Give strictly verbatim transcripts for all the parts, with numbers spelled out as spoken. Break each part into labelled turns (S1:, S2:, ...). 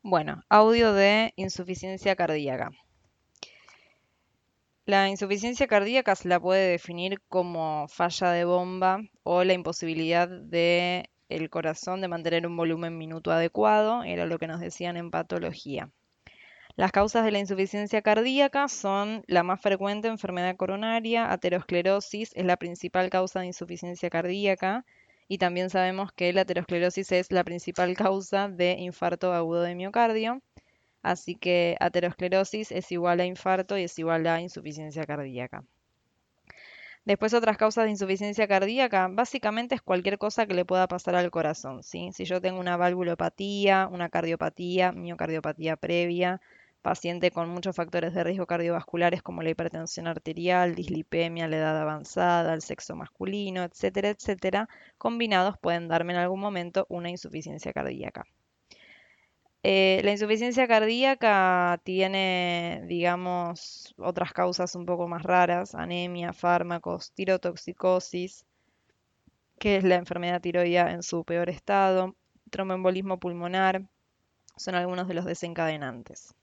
S1: Bueno, audio de insuficiencia cardíaca. La insuficiencia cardíaca se la puede definir como falla de bomba o la imposibilidad de el corazón de mantener un volumen minuto adecuado, era lo que nos decían en patología. Las causas de la insuficiencia cardíaca son la más frecuente enfermedad coronaria, aterosclerosis es la principal causa de insuficiencia cardíaca y también sabemos que la aterosclerosis es la principal causa de infarto agudo de miocardio. Así que aterosclerosis es igual a infarto y es igual a insuficiencia cardíaca. Después otras causas de insuficiencia cardíaca, básicamente es cualquier cosa que le pueda pasar al corazón, ¿sí? Si yo tengo una valvulopatía, una cardiopatía, miocardiopatía previa, paciente con muchos factores de riesgo cardiovasculares como la hipertensión arterial, dislipemia, la edad avanzada, el sexo masculino, etcétera, etcétera, combinados pueden darme en algún momento una insuficiencia cardíaca. Eh, la insuficiencia cardíaca tiene, digamos, otras causas un poco más raras, anemia, fármacos, tirotoxicosis, que es la enfermedad tiroidea en su peor estado, tromboembolismo pulmonar, son algunos de los desencadenantes.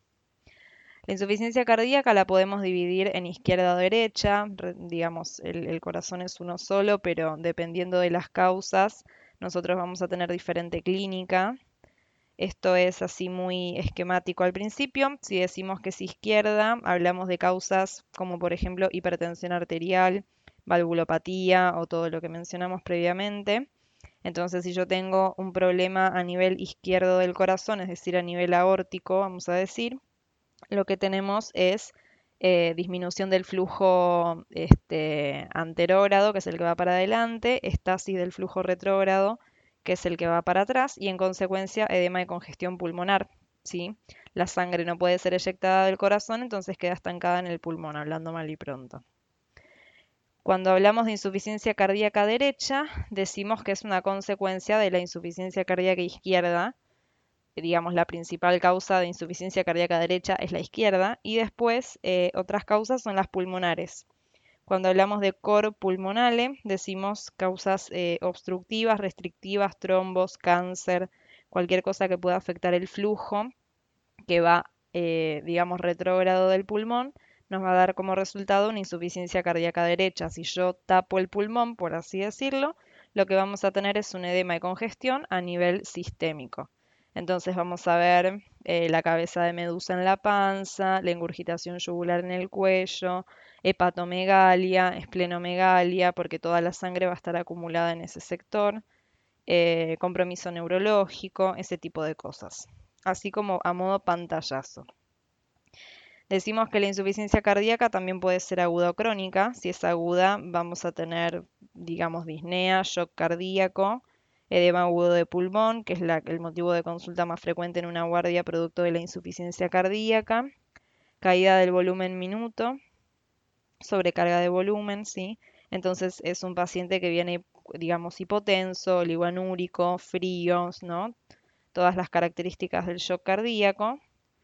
S1: La insuficiencia cardíaca la podemos dividir en izquierda o derecha, re- digamos, el, el corazón es uno solo, pero dependiendo de las causas, nosotros vamos a tener diferente clínica. Esto es así muy esquemático al principio. Si decimos que es izquierda, hablamos de causas como por ejemplo hipertensión arterial, valvulopatía o todo lo que mencionamos previamente. Entonces, si yo tengo un problema a nivel izquierdo del corazón, es decir, a nivel aórtico, vamos a decir, lo que tenemos es eh, disminución del flujo este, anterógrado, que es el que va para adelante, estasis del flujo retrógrado, que es el que va para atrás, y en consecuencia edema y congestión pulmonar, ¿sí? La sangre no puede ser eyectada del corazón, entonces queda estancada en el pulmón, hablando mal y pronto. Cuando hablamos de insuficiencia cardíaca derecha, decimos que es una consecuencia de la insuficiencia cardíaca izquierda, digamos, la principal causa de insuficiencia cardíaca derecha es la izquierda, y después eh, otras causas son las pulmonares. Cuando hablamos de cor pulmonale, decimos causas eh, obstructivas, restrictivas, trombos, cáncer, cualquier cosa que pueda afectar el flujo que va, eh, digamos, retrógrado del pulmón, nos va a dar como resultado una insuficiencia cardíaca derecha. Si yo tapo el pulmón, por así decirlo, lo que vamos a tener es un edema y congestión a nivel sistémico. Entonces vamos a ver eh, la cabeza de medusa en la panza, la ingurgitación yugular en el cuello, hepatomegalia, esplenomegalia, porque toda la sangre va a estar acumulada en ese sector, eh, compromiso neurológico, ese tipo de cosas. Así como a modo pantallazo. Decimos que la insuficiencia cardíaca también puede ser aguda o crónica. Si es aguda, vamos a tener, digamos, disnea, shock cardíaco, edema agudo de pulmón, que es la- el motivo de consulta más frecuente en una guardia producto de la insuficiencia cardíaca, caída del volumen minuto, sobrecarga de volumen, ¿sí? Entonces es un paciente que viene, digamos, hipotenso, oligoanúrico, fríos, ¿no? Todas las características del shock cardíaco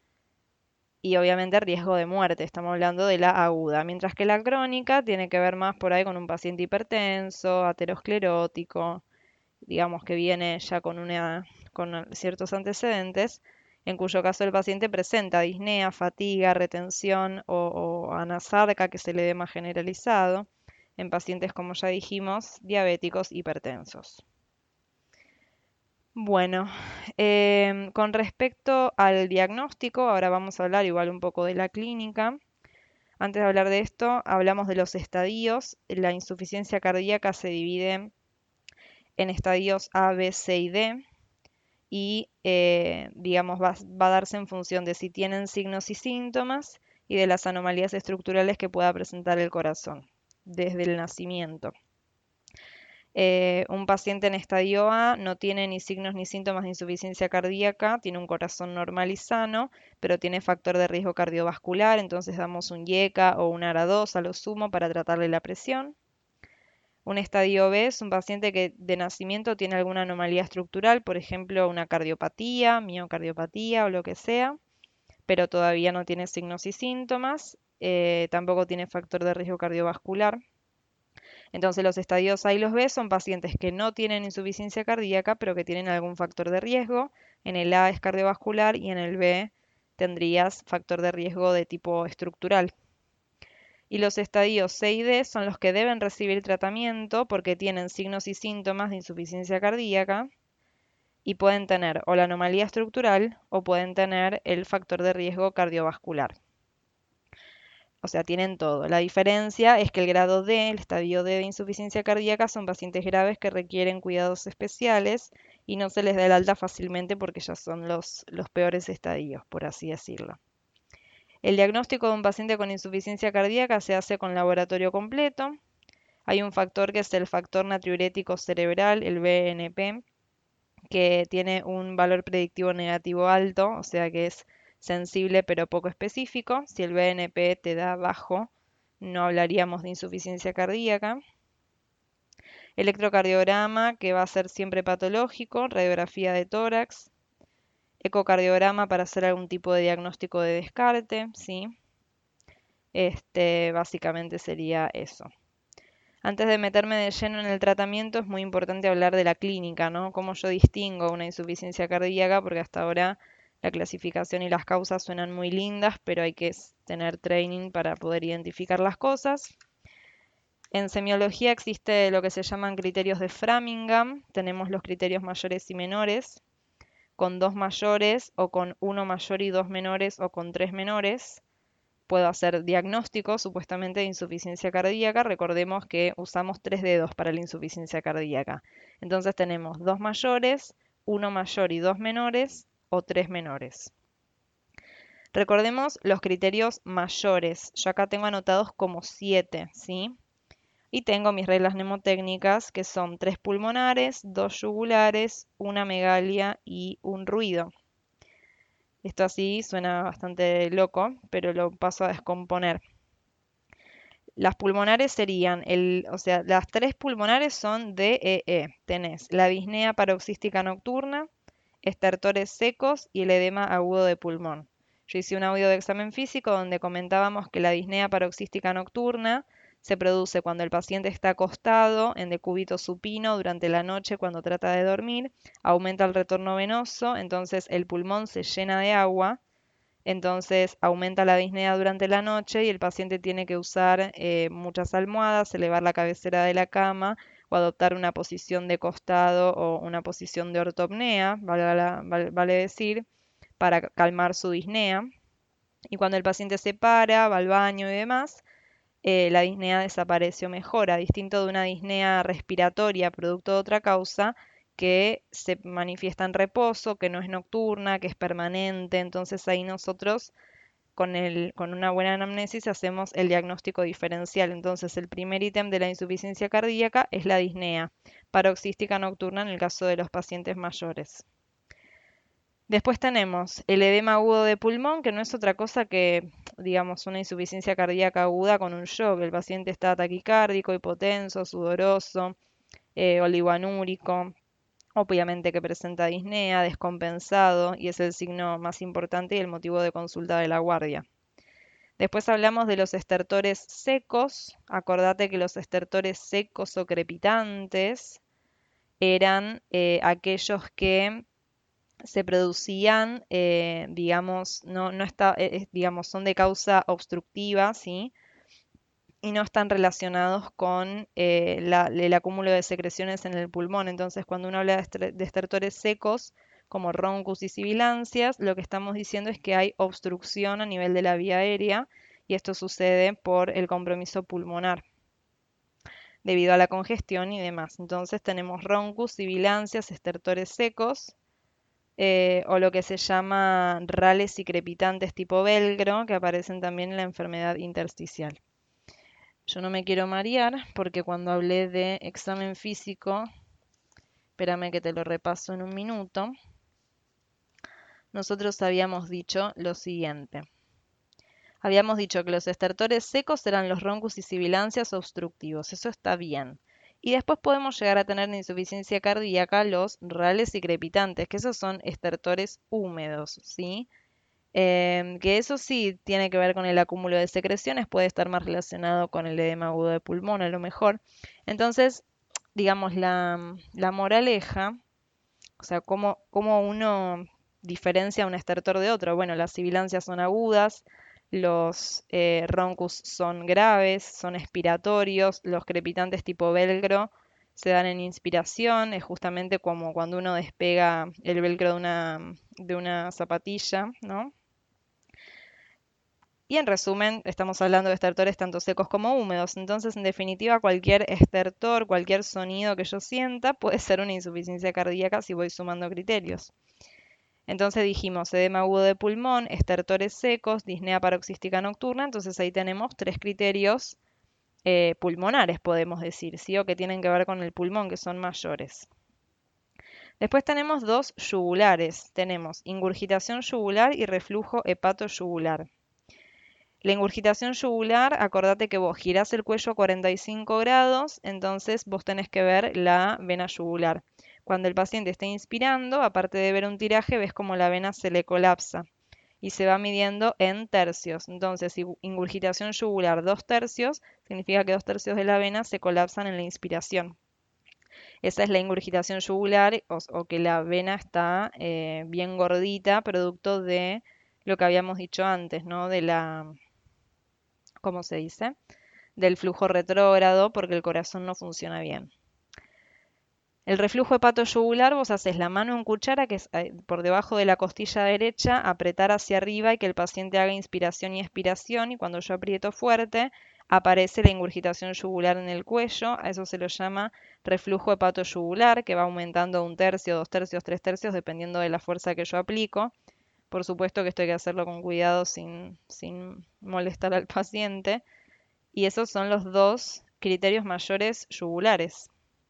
S1: y obviamente riesgo de muerte, estamos hablando de la aguda, mientras que la crónica tiene que ver más por ahí con un paciente hipertenso, aterosclerótico, digamos que viene ya con, una, con ciertos antecedentes, en cuyo caso el paciente presenta disnea, fatiga, retención o, o anasarca, que es el edema generalizado, en pacientes, como ya dijimos, diabéticos hipertensos. Bueno, em, con respecto al diagnóstico, ahora vamos a hablar igual un poco de la clínica. Antes de hablar de esto, hablamos de los estadios. La insuficiencia cardíaca se divide en estadios A, B, C y D y, eh, digamos, va, va a darse en función de si tienen signos y síntomas y de las anomalías estructurales que pueda presentar el corazón desde el nacimiento. Eh, un paciente en estadio A no tiene ni signos ni síntomas de insuficiencia cardíaca, tiene un corazón normal y sano, pero tiene factor de riesgo cardiovascular, entonces damos un I E C A o un A R A dos a lo sumo para tratarle la presión. Un estadio B es un paciente que de nacimiento tiene alguna anomalía estructural, por ejemplo, una cardiopatía, miocardiopatía o lo que sea, pero todavía no tiene signos y síntomas, eh, tampoco tiene factor de riesgo cardiovascular. Entonces los estadios A y los B son pacientes que no tienen insuficiencia cardíaca, pero que tienen algún factor de riesgo. En el A es cardiovascular y en el B tendrías factor de riesgo de tipo estructural. Y los estadios C y D son los que deben recibir tratamiento porque tienen signos y síntomas de insuficiencia cardíaca y pueden tener o la anomalía estructural o pueden tener el factor de riesgo cardiovascular. O sea, tienen todo. La diferencia es que el grado D, el estadio D de insuficiencia cardíaca, son pacientes graves que requieren cuidados especiales y no se les da el alta fácilmente porque ya son los, los peores estadios, por así decirlo. El diagnóstico de un paciente con insuficiencia cardíaca se hace con laboratorio completo. Hay un factor que es el factor natriurético cerebral, el B N P, que tiene un valor predictivo negativo alto, o sea que es sensible pero poco específico. Si el B N P te da bajo, no hablaríamos de insuficiencia cardíaca. Electrocardiograma, que va a ser siempre patológico, radiografía de tórax, ecocardiograma para hacer algún tipo de diagnóstico de descarte, ¿sí? Este, básicamente sería eso. Antes de meterme de lleno en el tratamiento, es muy importante hablar de la clínica, ¿no? Cómo yo distingo una insuficiencia cardíaca, porque hasta ahora la clasificación y las causas suenan muy lindas, pero hay que tener training para poder identificar las cosas. En semiología existe lo que se llaman criterios de Framingham. Tenemos los criterios mayores y menores, con dos mayores o con uno mayor y dos menores o con tres menores. Puedo hacer diagnóstico supuestamente de insuficiencia cardíaca. Recordemos que usamos tres dedos para la insuficiencia cardíaca. Entonces tenemos dos mayores, uno mayor y dos menores o tres menores. Recordemos los criterios mayores. Yo acá tengo anotados como siete, ¿sí? Y tengo mis reglas mnemotécnicas que son tres pulmonares, dos yugulares, una megalia y un ruido. Esto así suena bastante loco, pero lo paso a descomponer. Las pulmonares serían, el, o sea, las tres pulmonares son D E E. Tenés la disnea paroxística nocturna, estertores secos y el edema agudo de pulmón. Yo hice un audio de examen físico donde comentábamos que la disnea paroxística nocturna se produce cuando el paciente está acostado en decúbito supino durante la noche cuando trata de dormir, aumenta el retorno venoso, entonces el pulmón se llena de agua, entonces aumenta la disnea durante la noche y el paciente tiene que usar eh, muchas almohadas, elevar la cabecera de la cama o adoptar una posición de costado o una posición de ortopnea, vale, la- vale- vale decir, para calmar su disnea. Y cuando el paciente se para, va al baño y demás, eh, la disnea desaparece o mejora, distinto de una disnea respiratoria producto de otra causa que se manifiesta en reposo, que no es nocturna, que es permanente. Entonces ahí nosotros con el, con una buena anamnesis hacemos el diagnóstico diferencial. Entonces el primer ítem de la insuficiencia cardíaca es la disnea paroxística nocturna en el caso de los pacientes mayores. Después tenemos el edema agudo de pulmón, que no es otra cosa que, digamos, una insuficiencia cardíaca aguda con un shock. El paciente está taquicárdico, hipotenso, sudoroso, eh, oligoanúrico, obviamente que presenta disnea, descompensado, y es el signo más importante y el motivo de consulta de la guardia. Después hablamos de los estertores secos. Acordate que los estertores secos o crepitantes eran eh, aquellos que se producían, eh, digamos, no, no está, eh, eh, digamos, son de causa obstructiva, ¿sí? Y no están relacionados con eh, la- el acúmulo de secreciones en el pulmón. Entonces, cuando uno habla de, estre- de estertores secos, como roncus y sibilancias, lo que estamos diciendo es que hay obstrucción a nivel de la vía aérea y esto sucede por el compromiso pulmonar debido a la congestión y demás. Entonces tenemos roncus, sibilancias, estertores secos, eh, o lo que se llama rales y crepitantes tipo velcro, que aparecen también en la enfermedad intersticial. Yo no me quiero marear porque cuando hablé de examen físico, espérame que te lo repaso en un minuto, nosotros habíamos dicho lo siguiente. Habíamos dicho que los estertores secos eran los roncus y sibilancias obstructivos, eso está bien. Y después podemos llegar a tener en insuficiencia cardíaca los rales y crepitantes, que esos son estertores húmedos, ¿sí? Em, que eso sí tiene que ver con el acúmulo de secreciones, puede estar más relacionado con el edema agudo de pulmón a lo mejor. Entonces, digamos, la, la moraleja, o sea, cómo, cómo uno diferencia un estertor de otro. Bueno, las sibilancias son agudas, los eh, roncus son graves, son expiratorios, los crepitantes tipo velcro se dan en inspiración, es justamente como cuando uno despega el velcro de una, de una zapatilla, ¿no? Y en resumen, estamos hablando de estertores tanto secos como húmedos. Entonces, en definitiva, cualquier estertor, cualquier sonido que yo sienta puede ser una insuficiencia cardíaca si voy sumando criterios. Entonces dijimos edema agudo de pulmón, estertores secos, disnea paroxística nocturna. Entonces ahí tenemos tres criterios eh, pulmonares, podemos decir, ¿sí? O que tienen que ver con el pulmón, que son mayores. Después tenemos dos yugulares. Tenemos ingurgitación yugular y reflujo hepato-yugular. La ingurgitación yugular, acordate que vos girás el cuello a cuarenta y cinco grados, entonces vos tenés que ver la vena yugular. Cuando el paciente está inspirando, aparte de ver un tiraje, ves como la vena se le colapsa y se va midiendo en tercios. Entonces, si ingurgitación yugular dos tercios, significa que dos tercios de la vena se colapsan en la inspiración. Esa es la ingurgitación yugular o, o que la vena está eh, bien gordita, producto de lo que habíamos dicho antes, ¿no? De la, ¿cómo se dice? Del flujo retrógrado porque el corazón no funciona bien. El reflujo hepatoyugular, vos haces la mano en cuchara, que es eh, por debajo de la costilla derecha, apretar hacia arriba y que el paciente haga inspiración y expiración, y cuando yo aprieto fuerte, aparece la ingurgitación yugular en el cuello. A eso se lo llama reflujo hepatoyugular, que va aumentando un tercio, dos tercios, tres tercios, dependiendo de la fuerza que yo aplico. Por supuesto que esto hay que hacerlo con cuidado sin, sin molestar al paciente. Y esos son los dos criterios mayores yugulares.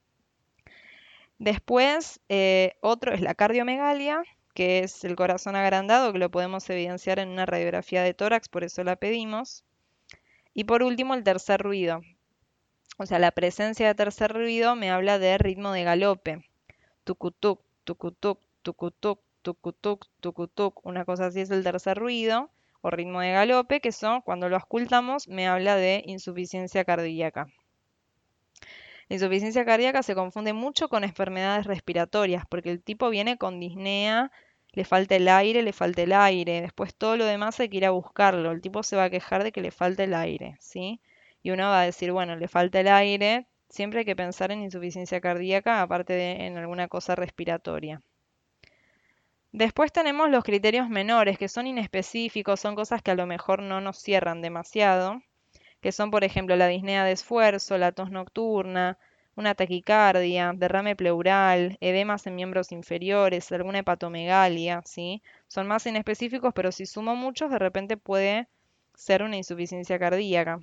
S1: Después, eh, otro es la cardiomegalia, que es el corazón agrandado, que lo podemos evidenciar en una radiografía de tórax, por eso la pedimos. Y por último, el tercer ruido. O sea, la presencia de tercer ruido me habla de ritmo de galope. Tucutuc, tucutuc, tucutuc, tucutuc, tucutuc. Una cosa así es el tercer ruido o ritmo de galope, que son, cuando lo auscultamos, me habla de insuficiencia cardíaca. La insuficiencia cardíaca se confunde mucho con enfermedades respiratorias, porque el tipo viene con disnea, le falta el aire, le falta el aire, después todo lo demás hay que ir a buscarlo. El tipo se va a quejar de que le falta el aire, ¿sí? Y uno va a decir, bueno, le falta el aire, siempre hay que pensar en insuficiencia cardíaca, aparte de en alguna cosa respiratoria. Después tenemos los criterios menores, que son inespecíficos, son cosas que a lo mejor no nos cierran demasiado, que son, por ejemplo, la disnea de esfuerzo, la tos nocturna, una taquicardia, derrame pleural, edemas en miembros inferiores, alguna hepatomegalia, ¿sí? Son más inespecíficos, pero si sumo muchos, de repente puede ser una insuficiencia cardíaca.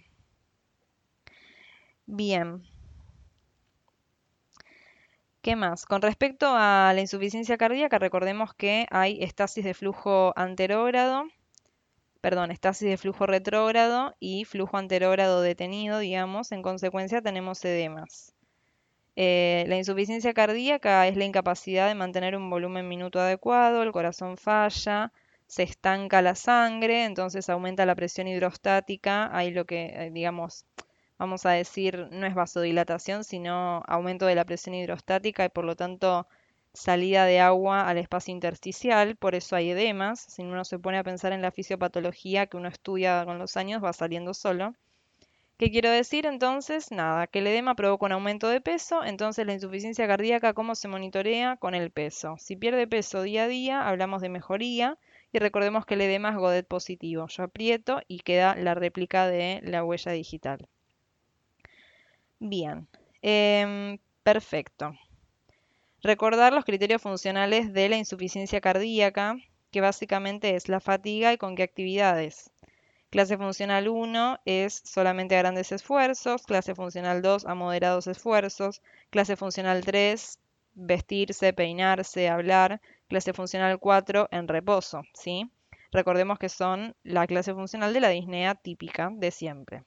S1: Bien, ¿qué más? Con respecto a la insuficiencia cardíaca, recordemos que hay estasis de flujo anterógrado, perdón, estasis de flujo retrógrado y flujo anterógrado detenido, digamos. En consecuencia, tenemos edemas. Eh, la insuficiencia cardíaca es la incapacidad de mantener un volumen minuto adecuado, el corazón falla, se estanca la sangre, entonces aumenta la presión hidrostática, hay lo que, eh, digamos, vamos a decir, no es vasodilatación, sino aumento de la presión hidrostática y por lo tanto salida de agua al espacio intersticial, por eso hay edemas. Si uno se pone a pensar en la fisiopatología que uno estudia con los años, va saliendo solo. ¿Qué quiero decir entonces? Nada, que el edema provoca un aumento de peso, entonces la insuficiencia cardíaca, ¿cómo se monitorea? Con el peso. Si pierde peso día a día, hablamos de mejoría y recordemos que el edema es Godet positivo. Yo aprieto y queda la réplica de la huella digital. Bien, em, perfecto. Recordar los criterios funcionales de la insuficiencia cardíaca, que básicamente es la fatiga y con qué actividades. Clase funcional uno es solamente a grandes esfuerzos, clase funcional dos a moderados esfuerzos, clase funcional tres vestirse, peinarse, hablar, clase funcional cuatro en reposo, ¿sí? Recordemos que son la clase funcional de la disnea típica de siempre.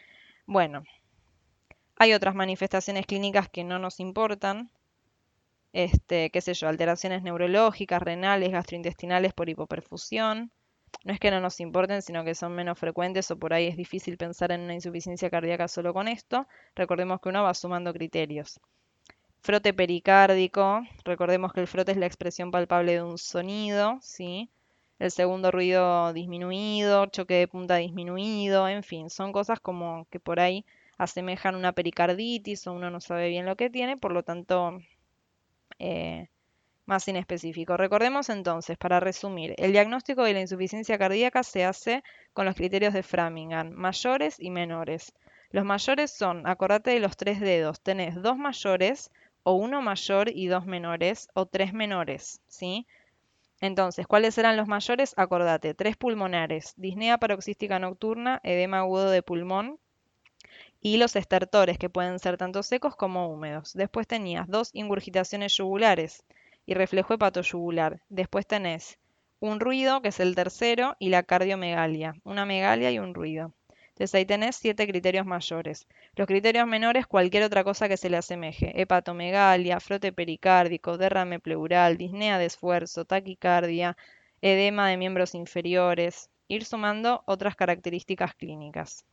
S1: Bueno, hay otras manifestaciones clínicas que no nos importan. este, qué sé yo, alteraciones neurológicas, renales, gastrointestinales por hipoperfusión. No es que no nos importen, sino que son menos frecuentes o por ahí es difícil pensar en una insuficiencia cardíaca solo con esto. Recordemos que uno va sumando criterios. Frote pericárdico, recordemos que el frote es la expresión palpable de un sonido, ¿sí? El segundo ruido disminuido, choque de punta disminuido, en fin, son cosas como que por ahí asemejan una pericarditis o uno no sabe bien lo que tiene, por lo tanto, eh, más inespecífico. Recordemos entonces, para resumir, el diagnóstico de la insuficiencia cardíaca se hace con los criterios de Framingham, mayores y menores. Los mayores son, acordate de los tres dedos, tenés dos mayores o uno mayor y dos menores o tres menores, ¿sí? Entonces, ¿cuáles eran los mayores? Acordate, tres pulmonares, disnea paroxística nocturna, edema agudo de pulmón y los estertores, que pueden ser tanto secos como húmedos. Después tenías dos ingurgitaciones yugulares y reflejo hepatoyugular. Después tenés un ruido, que es el tercero, y la cardiomegalia, una megalia y un ruido. Entonces ahí tenés siete criterios mayores. Los criterios menores, cualquier otra cosa que se le asemeje. Hepatomegalia, frote pericárdico, derrame pleural, disnea de esfuerzo, taquicardia, edema de miembros inferiores. Ir sumando otras características clínicas.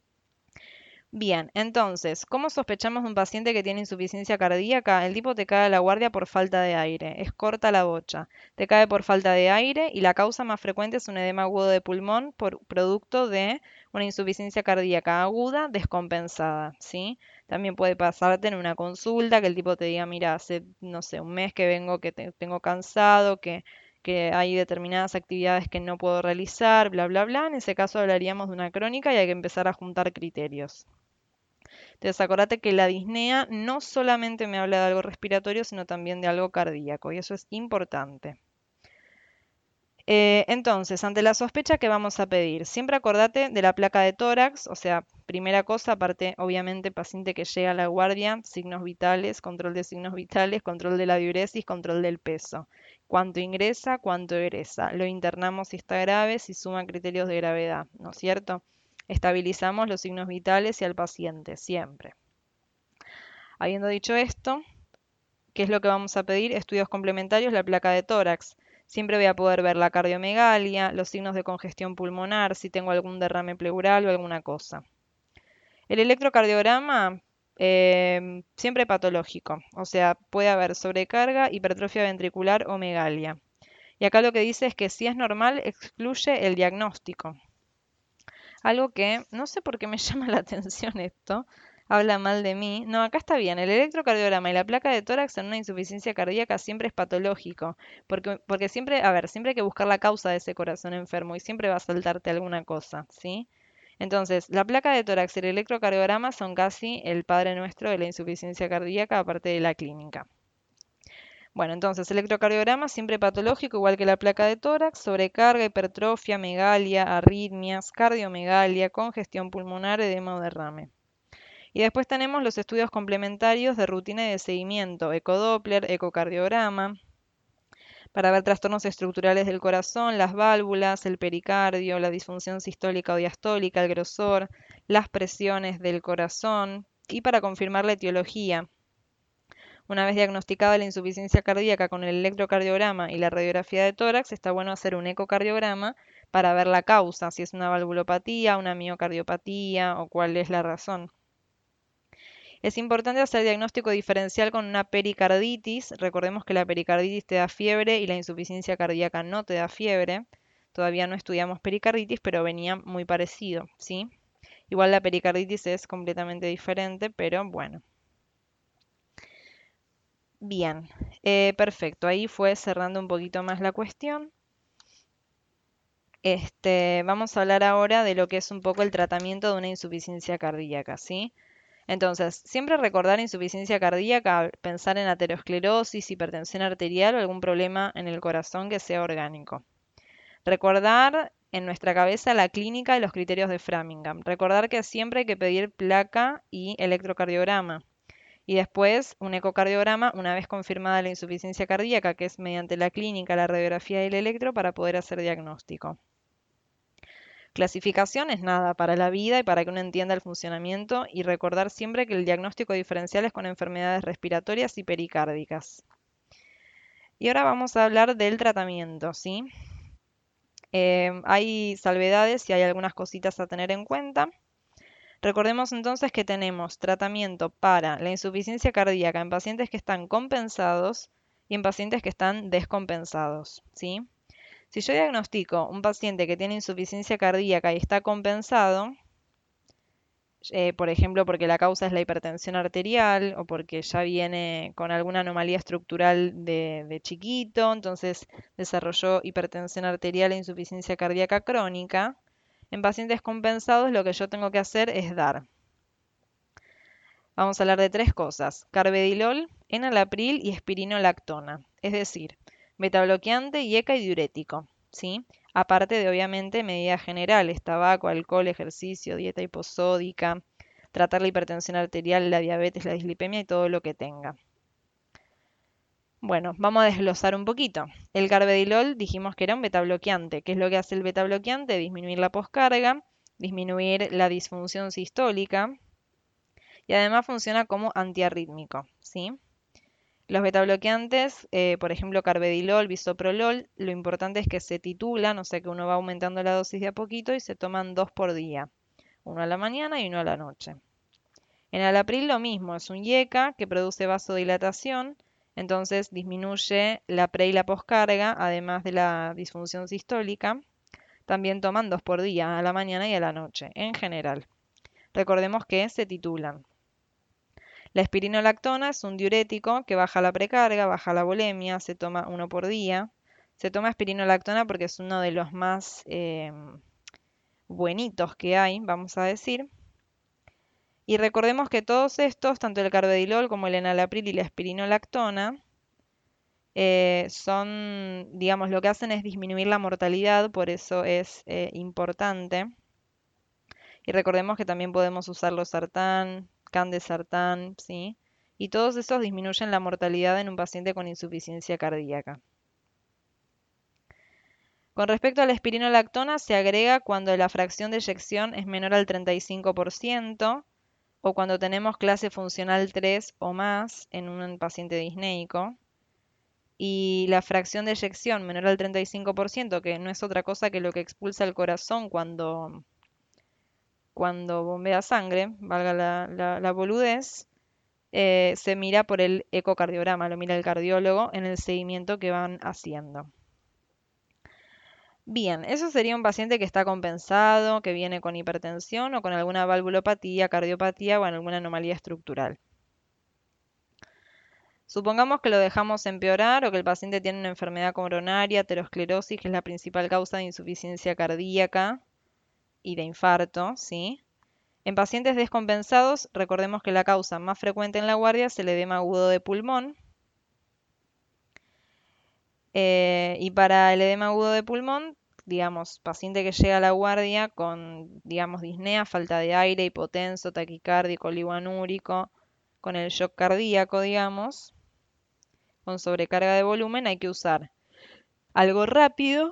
S1: Bien, entonces, ¿cómo sospechamos de un paciente que tiene insuficiencia cardíaca? El tipo te cae a la guardia por falta de aire, es corta la bocha, te cae por falta de aire y la causa más frecuente es un edema agudo de pulmón por producto de una insuficiencia cardíaca aguda descompensada, ¿sí? También puede pasarte en una consulta que el tipo te diga, mira, hace, no sé, un mes que vengo, que te- tengo cansado, que que hay determinadas actividades que no puedo realizar, bla, bla, bla. En ese caso hablaríamos de una crónica y hay que empezar a juntar criterios. Entonces, acordate que la disnea no solamente me habla de algo respiratorio, sino también de algo cardíaco, y eso es importante. Eh, entonces, ante la sospecha, ¿qué vamos a pedir? Siempre acordate de la placa de tórax, o sea, primera cosa, aparte, obviamente, paciente que llega a la guardia, signos vitales, control de signos vitales, control de la diuresis, control del peso. Cuánto ingresa, cuánto egresa. Lo internamos si está grave, si suma criterios de gravedad, ¿no es cierto? Estabilizamos los signos vitales y al paciente, siempre. Habiendo dicho esto, ¿qué es lo que vamos a pedir? Estudios complementarios, la placa de tórax. Siempre voy a poder ver la cardiomegalia, los signos de congestión pulmonar, si tengo algún derrame pleural o alguna cosa. El electrocardiograma, eh, siempre patológico, o sea, puede haber sobrecarga, hipertrofia ventricular o megalia. Y acá lo que dice es que si es normal, excluye el diagnóstico. Algo que no sé por qué me llama la atención esto. Habla mal de mí. No, acá está bien. El electrocardiograma y la placa de tórax en una insuficiencia cardíaca siempre es patológico. Porque, porque siempre, a ver, siempre hay que buscar la causa de ese corazón enfermo y siempre va a saltarte alguna cosa, ¿sí? Entonces, la placa de tórax y el electrocardiograma son casi el padre nuestro de la insuficiencia cardíaca, aparte de la clínica. Bueno, entonces, electrocardiograma siempre patológico, igual que la placa de tórax, sobrecarga, hipertrofia, megalia, arritmias, cardiomegalia, congestión pulmonar, edema o derrame. Y después tenemos los estudios complementarios de rutina y de seguimiento, ecodoppler, ecocardiograma, para ver trastornos estructurales del corazón, las válvulas, el pericardio, la disfunción sistólica o diastólica, el grosor, las presiones del corazón y para confirmar la etiología. Una vez diagnosticada la insuficiencia cardíaca con el electrocardiograma y la radiografía de tórax, está bueno hacer un ecocardiograma para ver la causa, si es una valvulopatía, una miocardiopatía o cuál es la razón. Es importante hacer diagnóstico diferencial con una pericarditis. Recordemos que la pericarditis te da fiebre y la insuficiencia cardíaca no te da fiebre. Todavía no estudiamos pericarditis, pero venía muy parecido, ¿sí? Igual la pericarditis es completamente diferente, pero bueno. Bien, eh, perfecto. Ahí fue cerrando un poquito más la cuestión. Este, vamos a hablar ahora de lo que es un poco el tratamiento de una insuficiencia cardíaca, ¿sí? Entonces, siempre recordar insuficiencia cardíaca, pensar en aterosclerosis, hipertensión arterial o algún problema en el corazón que sea orgánico. Recordar en nuestra cabeza la clínica y los criterios de Framingham. Recordar que siempre hay que pedir placa y electrocardiograma. Y después un ecocardiograma una vez confirmada la insuficiencia cardíaca, que es mediante la clínica, la radiografía y el electro para poder hacer diagnóstico. Clasificación es nada para la vida y para que uno entienda el funcionamiento y recordar siempre que el diagnóstico diferencial es con enfermedades respiratorias y pericárdicas. Y ahora vamos a hablar del tratamiento, ¿sí? Eh, hay salvedades y hay algunas cositas a tener en cuenta. Recordemos entonces que tenemos tratamiento para la insuficiencia cardíaca en pacientes que están compensados y en pacientes que están descompensados, ¿sí? Si yo diagnostico un paciente que tiene insuficiencia cardíaca y está compensado, eh, por ejemplo, porque la causa es la hipertensión arterial o porque ya viene con alguna anomalía estructural de, de chiquito, entonces desarrolló hipertensión arterial e insuficiencia cardíaca crónica, en pacientes compensados lo que yo tengo que hacer es dar. Vamos a hablar de tres cosas: carvedilol, enalapril y espironolactona, es decir, betabloqueante, I E C A y diurético, ¿sí? Aparte de, obviamente, medidas generales: tabaco, alcohol, ejercicio, dieta hiposódica, tratar la hipertensión arterial, la diabetes, la dislipemia y todo lo que tenga. Bueno, vamos a desglosar un poquito. El carvedilol dijimos que era un betabloqueante. ¿Qué es lo que hace el betabloqueante? Disminuir la poscarga, disminuir la disfunción sistólica y además funciona como antiarrítmico, ¿sí? Los betabloqueantes, eh, por ejemplo, carvedilol, bisoprolol, lo importante es que se titulan, o sea que uno va aumentando la dosis de a poquito y se toman dos por día, uno a la mañana y uno a la noche. En enalapril lo mismo, es un I E C A que produce vasodilatación, entonces disminuye la pre y la poscarga, además de la disfunción sistólica. También toman dos por día, a la mañana y a la noche, en general. Recordemos que se titulan. La espironolactona es un diurético que baja la precarga, baja la volemia, se toma uno por día. Se toma espironolactona porque es uno de los más eh, buenitos que hay, vamos a decir. Y recordemos que todos estos, tanto el carvedilol como el enalapril y la espironolactona, eh, son, digamos, lo que hacen es disminuir la mortalidad, por eso es eh, importante. Y recordemos que también podemos usar los sartán, candesartán, ¿sí? Y todos esos disminuyen la mortalidad en un paciente con insuficiencia cardíaca. Con respecto a la espironolactona, se agrega cuando la fracción de eyección es menor al treinta y cinco por ciento o cuando tenemos clase funcional tres o más en un paciente disneico. Y la fracción de eyección menor al treinta y cinco por ciento, que no es otra cosa que lo que expulsa el corazón cuando, cuando bombea sangre, valga la, la, la boludez, eh, se mira por el ecocardiograma, lo mira el cardiólogo en el seguimiento que van haciendo. Bien, eso sería un paciente que está compensado, que viene con hipertensión o con alguna valvulopatía, cardiopatía o en alguna anomalía estructural. Supongamos que lo dejamos empeorar o que el paciente tiene una enfermedad coronaria, aterosclerosis, que es la principal causa de insuficiencia cardíaca y de infarto, ¿sí? En pacientes descompensados, recordemos que la causa más frecuente en la guardia es el edema agudo de pulmón. Eh, y para el edema agudo de pulmón, digamos, paciente que llega a la guardia con, digamos, disnea, falta de aire, hipotenso, taquicardia, colibanúrico, con el shock cardíaco, digamos, con sobrecarga de volumen, hay que usar algo rápido,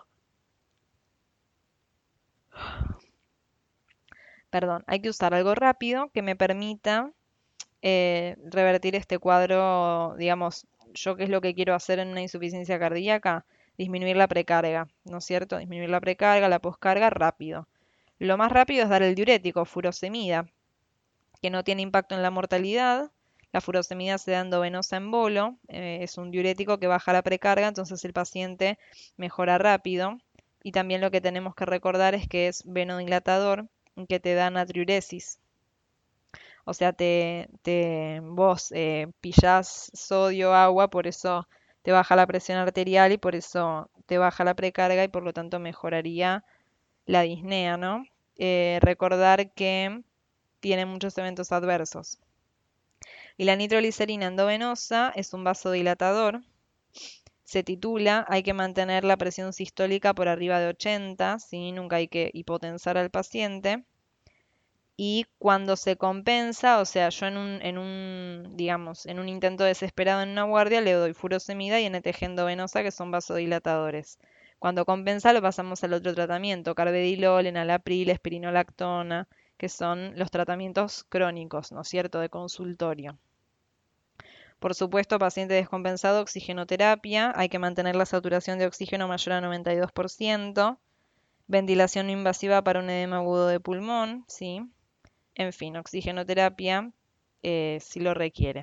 S1: perdón, hay que usar algo rápido que me permita eh, revertir este cuadro, digamos, yo qué es lo que quiero hacer en una insuficiencia cardíaca, disminuir la precarga, ¿no es cierto? Disminuir la precarga, la poscarga rápido. Lo más rápido es dar el diurético, furosemida, que no tiene impacto en la mortalidad. La furosemida se da endovenosa en bolo, eh, es un diurético que baja la precarga, entonces el paciente mejora rápido. Y también lo que tenemos que recordar es que es venodilatador, que te da natriuresis. O sea, te, te vos eh, pillás sodio, agua, por eso te baja la presión arterial y por eso te baja la precarga y por lo tanto mejoraría la disnea, ¿no? Eh, recordar que tiene muchos eventos adversos. Y la nitroglicerina endovenosa es un vasodilatador. Se titula, hay que mantener la presión sistólica por arriba de ochenta, ¿sí? Nunca hay que hipotensar al paciente. Y cuando se compensa, o sea, yo en un, en un, digamos, en un intento desesperado en una guardia le doy furosemida y N T G endovenosa, que son vasodilatadores. Cuando compensa lo pasamos al otro tratamiento, carvedilol, enalapril, espironolactona, que son los tratamientos crónicos, ¿no es cierto?, de consultorio. Por supuesto, paciente descompensado, oxigenoterapia, hay que mantener la saturación de oxígeno mayor a noventa y dos por ciento, ventilación no invasiva para un edema agudo de pulmón, ¿sí? En fin, oxigenoterapia eh, si lo requiere.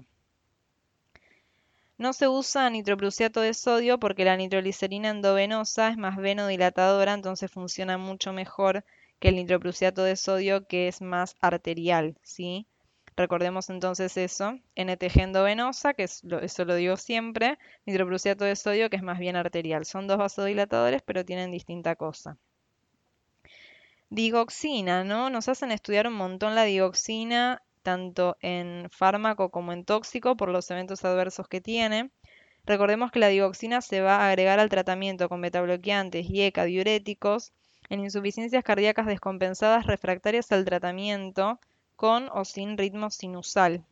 S1: No se usa nitroprusiato de sodio porque la nitroglicerina endovenosa es más venodilatadora, entonces funciona mucho mejor que el nitroprusiato de sodio, que es más arterial, ¿sí? Recordemos entonces eso, N T G endovenosa, que es lo, eso lo digo siempre, nitroprusiato de sodio, que es más bien arterial. Son dos vasodilatadores, pero tienen distinta cosa. Digoxina, ¿no? Nos hacen estudiar un montón la digoxina, tanto en fármaco como en tóxico, por los eventos adversos que tiene. Recordemos que la digoxina se va a agregar al tratamiento con betabloqueantes y E C A diuréticos en insuficiencias cardíacas descompensadas refractarias al tratamiento con o sin ritmo sinusal.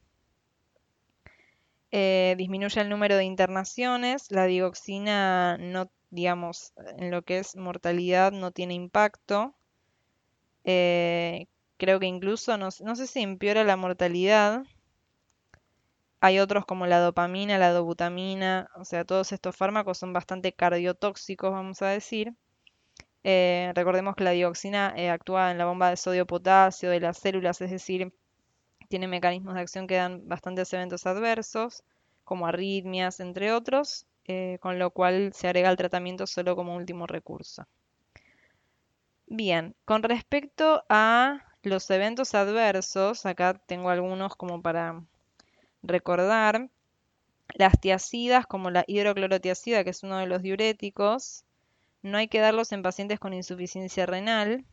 S1: Eh, disminuye el número de internaciones. La digoxina no, digamos, en lo que es mortalidad no tiene impacto. Eh, creo que incluso, no, no sé si empeora la mortalidad. Hay otros como la dopamina, la dobutamina, o sea, todos estos fármacos son bastante cardiotóxicos, vamos a decir. Eh, recordemos que la dioxina eh, actúa en la bomba de sodio-potasio de las células, es decir, tiene mecanismos de acción que dan bastantes eventos adversos, como arritmias, entre otros, eh, con lo cual se agrega al tratamiento solo como último recurso. Bien, con respecto a los eventos adversos, acá tengo algunos como para recordar. Las tiacidas, como la hidroclorotiacida, que es uno de los diuréticos, no hay que darlos en pacientes con insuficiencia renal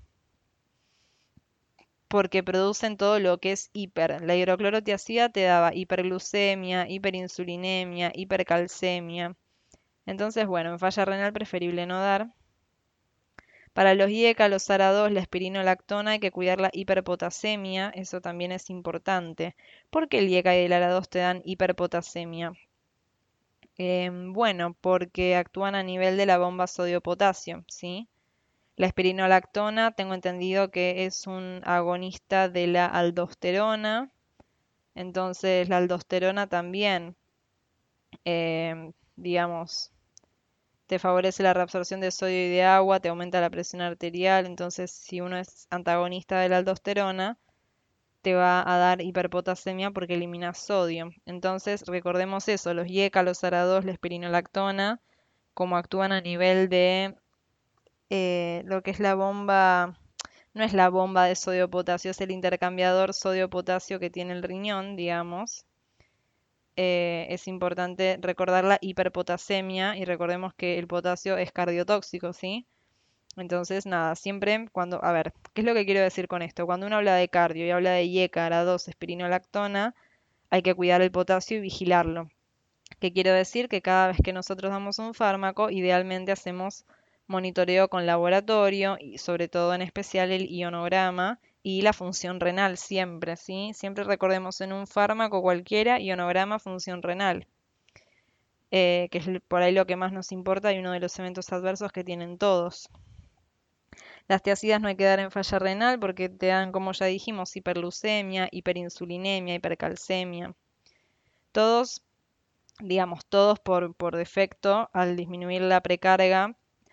S1: porque producen todo lo que es hiper. La hidroclorotiacida te daba hiperglucemia, hiperinsulinemia, hipercalcemia. Entonces, bueno, en falla renal preferible no dar. Para los I E C A, los ARA dos, la espirinolactona, hay que cuidar la hiperpotasemia, eso también es importante. ¿Por qué el I E C A y el ARA dos te dan hiperpotasemia? Em, bueno, porque actúan a nivel de la bomba sodio-potasio, ¿sí? La espirinolactona, tengo entendido que es un agonista de la aldosterona, entonces la aldosterona también, em, digamos, te favorece la reabsorción de sodio y de agua, te aumenta la presión arterial, entonces si uno es antagonista de la aldosterona, te va a dar hiperpotasemia porque elimina sodio. Entonces, recordemos eso, los I E C A, los ARA dos, la espirinolactona, como actúan a nivel de eh, lo que es la bomba, no es la bomba de sodio-potasio, es el intercambiador sodio-potasio que tiene el riñón, digamos. Eh, es importante recordar la hiperpotasemia y recordemos que el potasio es cardiotóxico, ¿sí? Entonces, nada, siempre cuando, a ver, ¿qué es lo que quiero decir con esto? Cuando uno habla de cardio y habla de I E C A, ARA dos, espirinolactona, hay que cuidar el potasio y vigilarlo. ¿Qué quiero decir? Que cada vez que nosotros damos un fármaco, idealmente hacemos monitoreo con laboratorio y sobre todo en especial el ionograma y la función renal siempre, ¿sí? Siempre recordemos en un fármaco cualquiera, ionograma, función renal, eh, que es por ahí lo que más nos importa y uno de los eventos adversos que tienen todos. Las tiacidas no hay que dar en falla renal porque te dan, como ya dijimos, hiperglucemia, hiperinsulinemia, hipercalcemia. Todos, digamos, todos por, por defecto, al disminuir la precarga,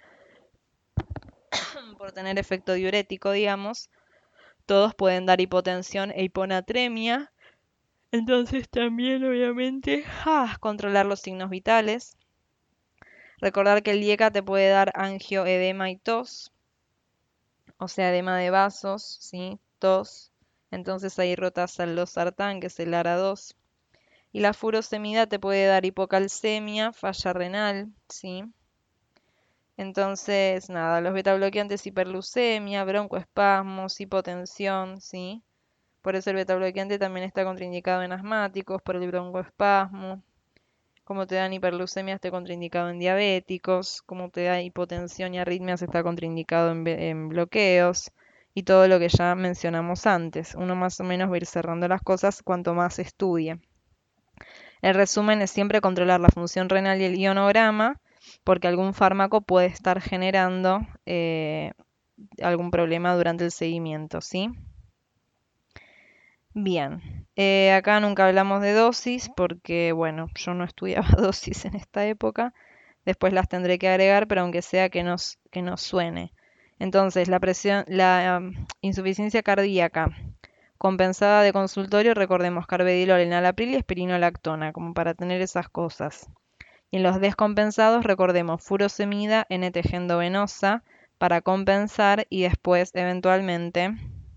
S1: por tener efecto diurético, digamos, todos pueden dar hipotensión e hiponatremia. Entonces también, obviamente, ¡ah! Controlar los signos vitales. Recordar que el I E C A te puede dar angioedema y tos, o sea, edema de vasos, ¿sí? Tos. Entonces ahí rotas al losartán, que es el ARA dos. Y la furosemida te puede dar hipocalcemia, falla renal, ¿sí? Entonces, nada, los betabloqueantes hiperglucemia, broncoespasmos, hipotensión, ¿sí? Por eso el betabloqueante también está contraindicado en asmáticos, por el broncoespasmo. Como te dan hiperglucemia, está contraindicado en diabéticos. Como te da hipotensión y arritmias, está contraindicado en, en bloqueos. Y todo lo que ya mencionamos antes. Uno más o menos va a ir cerrando las cosas cuanto más estudie. El resumen es siempre controlar la función renal y el ionograma, porque algún fármaco puede estar generando eh, algún problema durante el seguimiento, ¿sí? Bien, eh, acá nunca hablamos de dosis porque, bueno, yo no estudiaba dosis en esta época. Después las tendré que agregar, pero aunque sea que nos, que nos suene. Entonces, la presión, la um, insuficiencia cardíaca compensada de consultorio, recordemos carvedilol, enalapril y espironolactona, como para tener esas cosas. Y en los descompensados, recordemos furosemida, N T G endovenosa para compensar y después, eventualmente,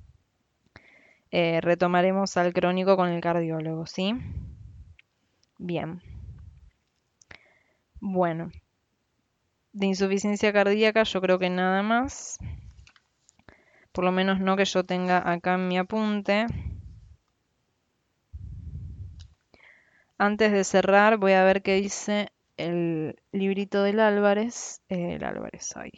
S1: eh, retomaremos al crónico con el cardiólogo, ¿sí? Bien. Bueno, de insuficiencia cardíaca yo creo que nada más. Por lo menos no que yo tenga acá en mi apunte. Antes de cerrar, voy a ver qué dice el librito del Álvarez. eh, el Álvarez ahí.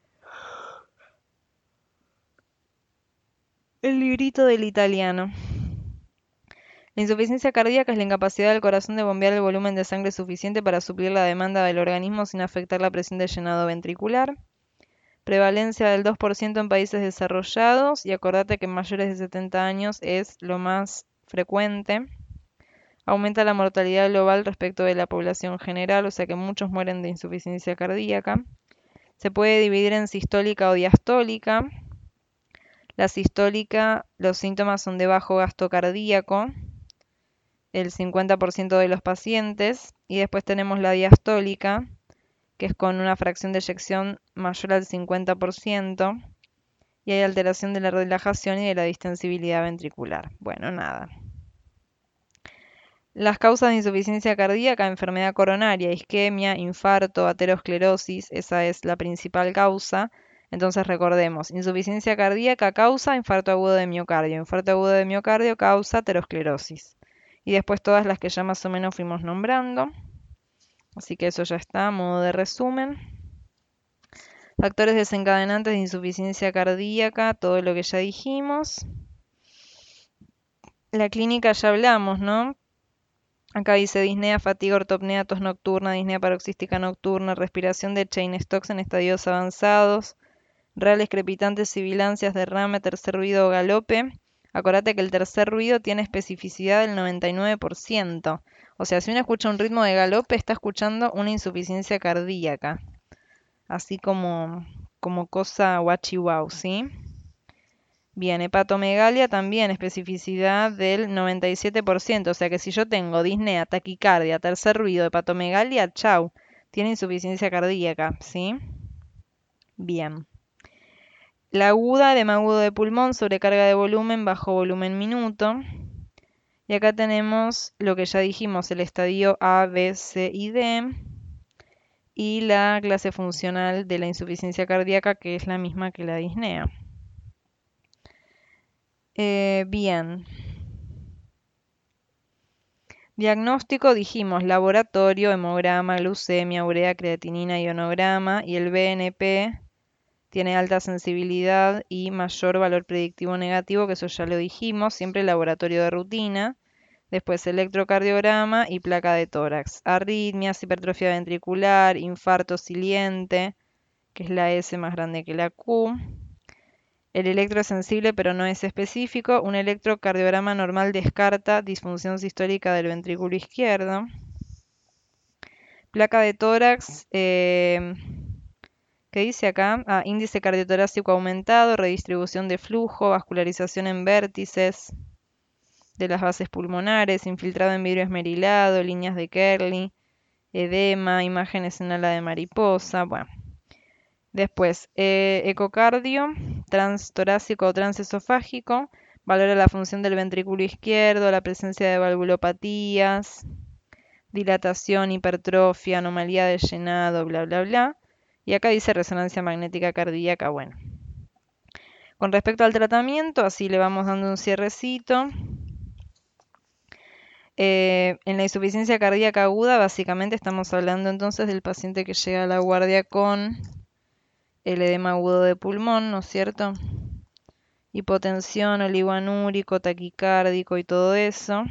S1: El librito del italiano. La insuficiencia cardíaca es la incapacidad del corazón de bombear el volumen de sangre suficiente para suplir la demanda del organismo sin afectar la presión de llenado ventricular. Prevalencia del dos por ciento en países desarrollados y acordate que en mayores de setenta años es lo más frecuente. Aumenta la mortalidad global respecto de la población general, o sea que muchos mueren de insuficiencia cardíaca. Se puede dividir en sistólica o diastólica. La sistólica, los síntomas son de bajo gasto cardíaco, el cincuenta por ciento de los pacientes, y después tenemos la diastólica, que es con una fracción de eyección mayor al cincuenta por ciento, y hay alteración de la relajación y de la distensibilidad ventricular. Bueno, nada. Las causas de insuficiencia cardíaca, enfermedad coronaria, isquemia, infarto, aterosclerosis, esa es la principal causa. Entonces recordemos, insuficiencia cardíaca causa infarto agudo de miocardio, infarto agudo de miocardio causa aterosclerosis. Y después todas las que ya más o menos fuimos nombrando. Así que eso ya está, a modo de resumen. Factores desencadenantes de insuficiencia cardíaca, todo lo que ya dijimos. La clínica ya hablamos, ¿no? Acá dice disnea, fatiga, ortopnea, tos nocturna, disnea paroxística nocturna, respiración de Cheyne-Stokes en estadios avanzados, reales crepitantes, sibilancias, derrame, tercer ruido o galope. Acordate que el tercer ruido tiene especificidad del noventa y nueve por ciento. O sea, si uno escucha un ritmo de galope, está escuchando una insuficiencia cardíaca. Así como, como cosa guachi guau, ¿sí? Bien, hepatomegalia también, especificidad del noventa y siete por ciento. O sea que si yo tengo disnea, taquicardia, tercer ruido, hepatomegalia, chau, tiene insuficiencia cardíaca, ¿sí? Bien. La aguda, edema agudo de pulmón, sobrecarga de volumen, bajo volumen minuto. Y acá tenemos lo que ya dijimos, el estadio A, B, C y D. Y la clase funcional de la insuficiencia cardíaca, que es la misma que la disnea. Eh, bien. Diagnóstico, dijimos, laboratorio, hemograma, glucemia, urea, creatinina, ionograma, y el B N P tiene alta sensibilidad y mayor valor predictivo negativo, que eso ya lo dijimos, siempre laboratorio de rutina. Después electrocardiograma y placa de tórax. Arritmias, hipertrofia ventricular, infarto siliente, que es la S más grande que la Q. El electro es sensible pero no es específico. Un electrocardiograma normal descarta disfunción sistólica del ventrículo izquierdo. Placa de tórax, eh, ¿qué dice acá? Ah, índice cardiotorácico aumentado, redistribución de flujo, vascularización en vértices de las bases pulmonares, infiltrado en vidrio esmerilado, líneas de Kerley, edema, imágenes en ala de mariposa, bueno. Después, eh, ecocardio, transtorácico o transesofágico, valora la función del ventrículo izquierdo, la presencia de valvulopatías, dilatación, hipertrofia, anomalía de llenado, bla, bla, bla. Y acá dice resonancia magnética cardíaca, bueno. Con respecto al tratamiento, así le vamos dando un cierrecito. Eh, en la insuficiencia cardíaca aguda, básicamente estamos hablando entonces del paciente que llega a la guardia con el edema agudo de pulmón, ¿no es cierto? Hipotensión, oligoanúrico, taquicárdico y todo eso.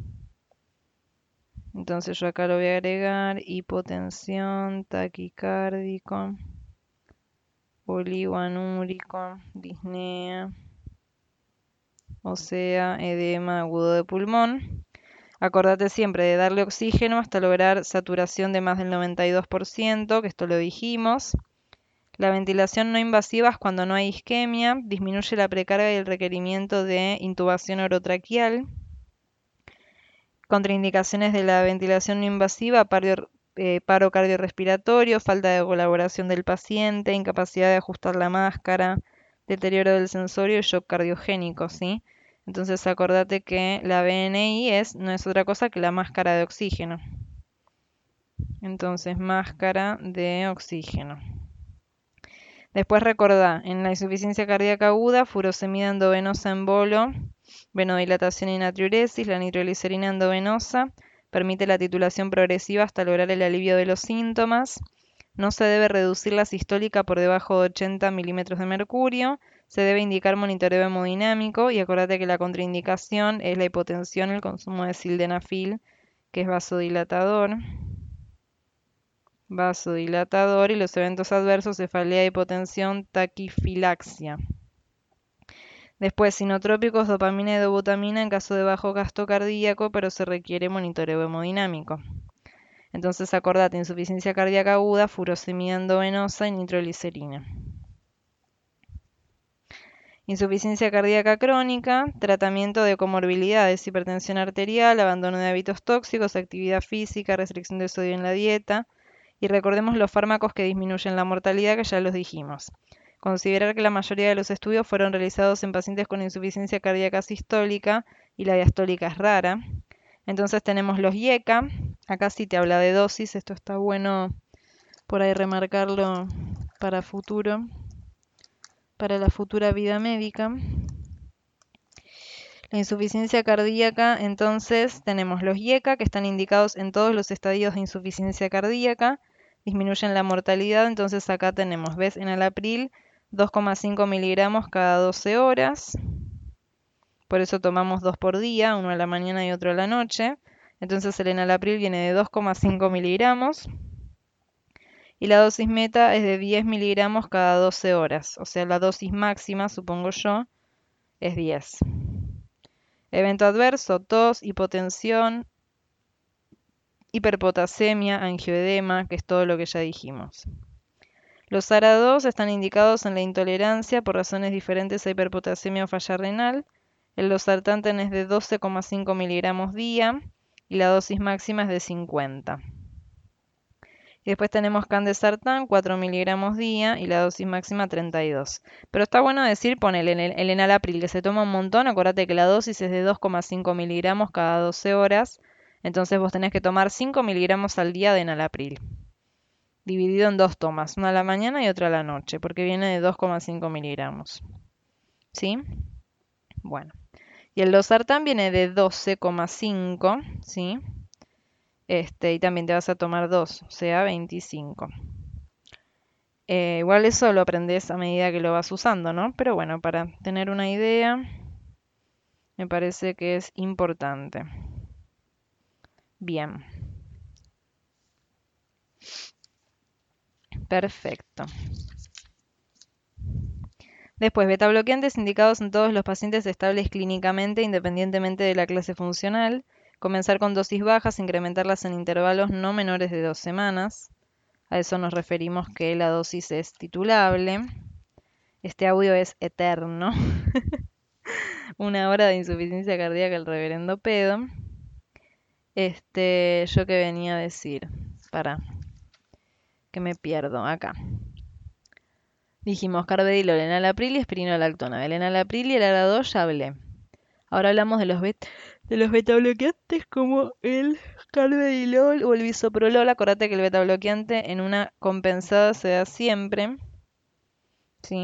S1: Entonces yo acá lo voy a agregar, hipotensión, taquicárdico, oligoanúrico, disnea. o sea, edema agudo de pulmón. Acordate siempre de darle oxígeno hasta lograr saturación de más del noventa y dos por ciento, que esto lo dijimos. La ventilación no invasiva es cuando no hay isquemia, disminuye la precarga y el requerimiento de intubación orotraqueal. Contraindicaciones de la ventilación no invasiva, paro, eh, paro cardiorrespiratorio, falta de colaboración del paciente, incapacidad de ajustar la máscara, deterioro del sensorio y shock cardiogénico, ¿sí? Entonces acordate que la B N I es, no es otra cosa que la máscara de oxígeno. Entonces, máscara de oxígeno. Después recordá, en la insuficiencia cardíaca aguda, furosemida endovenosa en bolo, venodilatación y natriuresis, la nitroglicerina endovenosa permite la titulación progresiva hasta lograr el alivio de los síntomas. No se debe reducir la sistólica por debajo de ochenta milímetros de mercurio. Se debe indicar monitoreo hemodinámico y acordate que la contraindicación es la hipotensión, el consumo de sildenafil, que es vasodilatador. Vasodilatador y los eventos adversos, cefalea, hipotensión, taquifilaxia. Después, sinotrópicos, dopamina y dobutamina en caso de bajo gasto cardíaco, pero se requiere monitoreo hemodinámico. Entonces, acordate, insuficiencia cardíaca aguda, furosemia endovenosa y nitroglicerina. Insuficiencia cardíaca crónica, tratamiento de comorbilidades, hipertensión arterial, abandono de hábitos tóxicos, actividad física, restricción de sodio en la dieta. Y recordemos los fármacos que disminuyen la mortalidad, que ya los dijimos. Considerar que la mayoría de los estudios fueron realizados en pacientes con insuficiencia cardíaca sistólica y la diastólica es rara. Entonces tenemos los I E C A. Acá sí te habla de dosis, esto está bueno por ahí remarcarlo para futuro, para la futura vida médica. La insuficiencia cardíaca, entonces tenemos los I E C A que están indicados en todos los estadios de insuficiencia cardíaca, disminuyen la mortalidad, entonces acá tenemos, ¿ves? Enalapril, dos coma cinco miligramos cada doce horas, por eso tomamos dos por día, uno a la mañana y otro a la noche, entonces el enalapril viene de dos coma cinco miligramos, y la dosis meta es de diez miligramos cada doce horas, o sea, la dosis máxima, supongo yo, es diez. Evento adverso, tos, hipotensión, hiperpotasemia, angioedema, que es todo lo que ya dijimos. Los A R A dos están indicados en la intolerancia por razones diferentes a hiperpotasemia o falla renal. El losartán es de doce coma cinco miligramos día y la dosis máxima es de cincuenta. Y después tenemos candesartán, cuatro miligramos día y la dosis máxima treinta y dos. Pero está bueno decir, ponele el, el enalapril, que se toma un montón, acuérdate que la dosis es de dos coma cinco miligramos cada doce horas, entonces vos tenés que tomar cinco miligramos al día de enalapril, dividido en dos tomas, una a la mañana y otra a la noche, porque viene de dos coma cinco miligramos. ¿Sí? Bueno. Y el losartán viene de doce coma cinco, ¿sí? Este, y también te vas a tomar dos, o sea, veinticinco. Eh, igual eso lo aprendes a medida que lo vas usando, ¿no? Pero bueno, para tener una idea, me parece que es importante. Bien. Perfecto. Después, betabloqueantes indicados en todos los pacientes estables clínicamente, independientemente de la clase funcional. Comenzar con dosis bajas, incrementarlas en intervalos no menores de dos semanas. A eso nos referimos que la dosis es titulable. Este audio es eterno. Una hora de insuficiencia cardíaca, el reverendo pedo. Este, yo que venía a decir, para, que me pierdo acá. Dijimos carvedilol, enalapril y espironolactona. Del enalapril y el A R A dos ya hablé. Ahora hablamos de los beta, de los betabloqueantes como el carvedilol o el bisoprolol. Acordate que el betabloqueante en una compensada se da siempre. ¿Sí?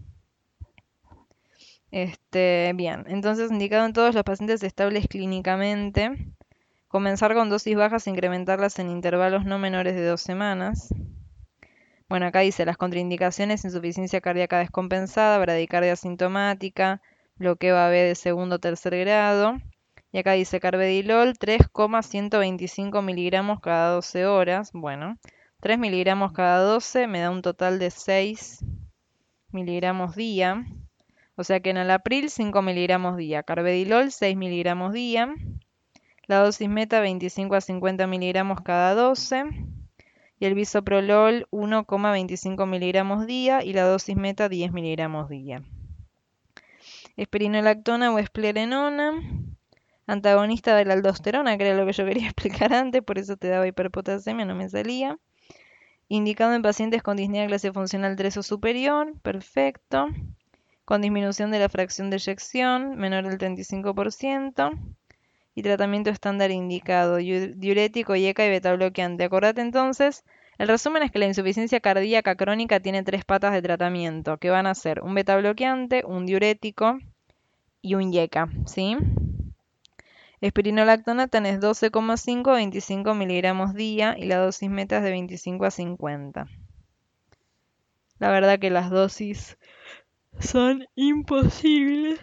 S1: Este, bien, entonces indicado en todos los pacientes estables clínicamente. Comenzar con dosis bajas e incrementarlas en intervalos no menores de dos semanas. Bueno, acá dice las contraindicaciones: insuficiencia cardíaca descompensada, bradicardia asintomática, bloqueo A V de segundo o tercer grado. Y acá dice carvedilol tres coma ciento veinticinco miligramos cada doce horas. Bueno, tres miligramos cada doce me da un total de seis miligramos día. O sea que enalapril cinco miligramos día, carvedilol seis miligramos día, la dosis meta veinticinco a cincuenta miligramos cada doce y el bisoprolol uno coma veinticinco miligramos día y la dosis meta diez miligramos día. Espironolactona o esplerenona, antagonista de la aldosterona, que era lo que yo quería explicar antes, por eso te daba hiperpotasemia, no me salía. Indicado en pacientes con disnea de clase funcional tres o superior, perfecto. Con disminución de la fracción de eyección, menor del treinta y cinco por ciento. Y tratamiento estándar indicado, diurético, I E C A y beta-bloqueante. Acordate entonces, el resumen es que la insuficiencia cardíaca crónica tiene tres patas de tratamiento, que van a ser un beta-bloqueante, un diurético y un I E C A, ¿sí? Espironolactona tenés doce coma cinco a veinticinco miligramos día y la dosis meta es de veinticinco a cincuenta. La verdad que las dosis son imposibles.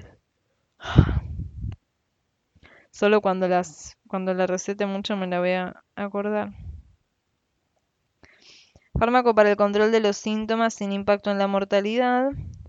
S1: Solo cuando las cuando la recete mucho me la voy a acordar. Fármaco para el control de los síntomas sin impacto en la mortalidad.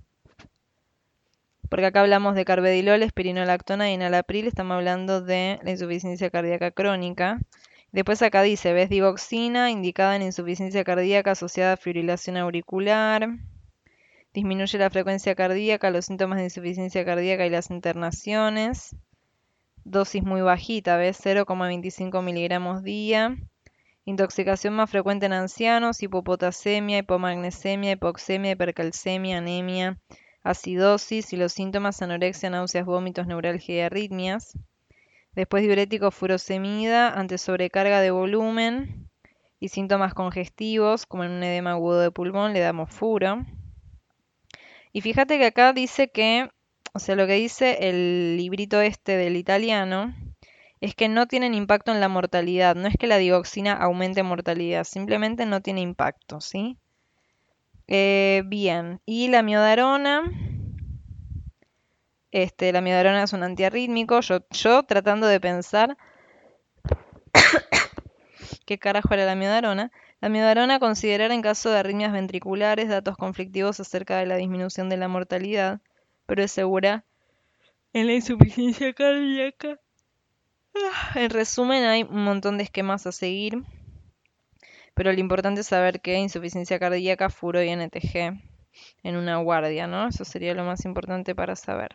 S1: Porque acá hablamos de carvedilol, espironolactona y enalapril, estamos hablando de la insuficiencia cardíaca crónica. Después acá dice, vesdigoxina, indicada en insuficiencia cardíaca asociada a fibrilación auricular. Disminuye la frecuencia cardíaca, los síntomas de insuficiencia cardíaca y las internaciones. Dosis muy bajita, ¿ves? cero coma veinticinco miligramos día. Intoxicación más frecuente en ancianos, hipopotasemia, hipomagnesemia, hipoxemia, hipercalcemia, anemia, acidosis y los síntomas anorexia, náuseas, vómitos, neuralgia y arritmias. Después diurético, furosemida, ante sobrecarga de volumen y síntomas congestivos, como en un edema agudo de pulmón, le damos furo. Y fíjate que acá dice que, o sea, lo que dice el librito este del italiano, es que no tienen impacto en la mortalidad. No es que la digoxina aumente mortalidad, simplemente no tiene impacto, ¿sí? Eh, bien, y la miodarona, este, la miodarona es un antiarrítmico. Yo, yo tratando de pensar qué carajo era la miodarona. La miodarona considerar en caso de arritmias ventriculares datos conflictivos acerca de la disminución de la mortalidad, pero es segura en la insuficiencia cardíaca. En resumen, hay un montón de esquemas a seguir, pero lo importante es saber que insuficiencia cardíaca, furo y N T G en una guardia, ¿no? Eso sería lo más importante para saber.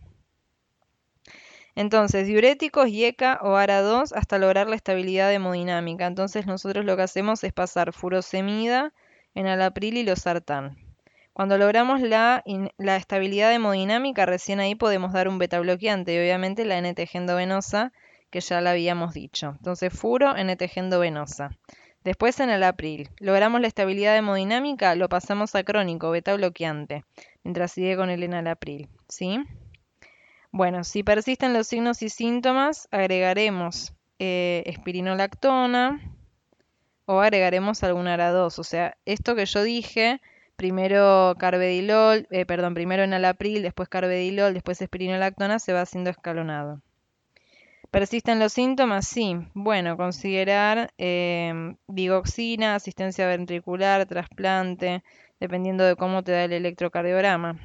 S1: Entonces, diuréticos, I E C A o A R A dos hasta lograr la estabilidad hemodinámica. Entonces, nosotros lo que hacemos es pasar furosemida, enalapril y losartán. Cuando logramos la, la estabilidad hemodinámica, recién ahí podemos dar un beta-bloqueante y obviamente la N T G endovenosa, que ya la habíamos dicho. Entonces, furo, N T G endovenosa. Después enalapril. Logramos la estabilidad hemodinámica, lo pasamos a crónico, beta-bloqueante, mientras sigue con el enalapril, ¿sí? Bueno, si persisten los signos y síntomas, agregaremos eh, espironolactona o agregaremos algún A R A dos. O sea, esto que yo dije, primero carvedilol, eh, perdón, primero enalapril, después carvedilol, después espironolactona, se va haciendo escalonado. ¿Persisten los síntomas? Sí. Bueno, considerar eh, digoxina, asistencia ventricular, trasplante, dependiendo de cómo te da el electrocardiograma.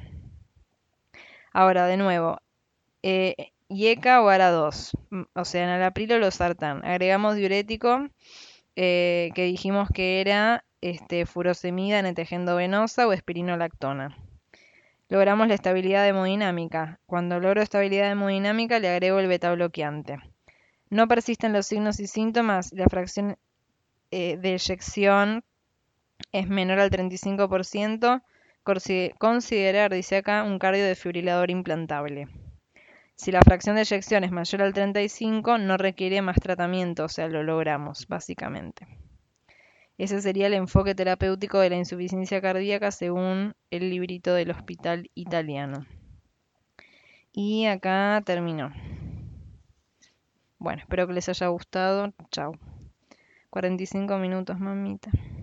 S1: Ahora, de nuevo, eh, I E C A o A R A dos, o sea, enalapril o losartán. Agregamos diurético, eh, que dijimos que era este, furosemida, N T G endovenosa o espironolactona. Logramos la estabilidad hemodinámica. Cuando logro estabilidad hemodinámica le agrego el beta-bloqueante. No persisten los signos y síntomas, la fracción eh, de eyección es menor al treinta y cinco por ciento. Considerar, dice acá, un cardiodefibrilador implantable. Si la fracción de eyección es mayor al treinta y cinco, no requiere más tratamiento, o sea, lo logramos, básicamente. Ese sería el enfoque terapéutico de la insuficiencia cardíaca según el librito del hospital italiano. Y acá terminó. Bueno, espero que les haya gustado. Chao. cuarenta y cinco minutos, mamita.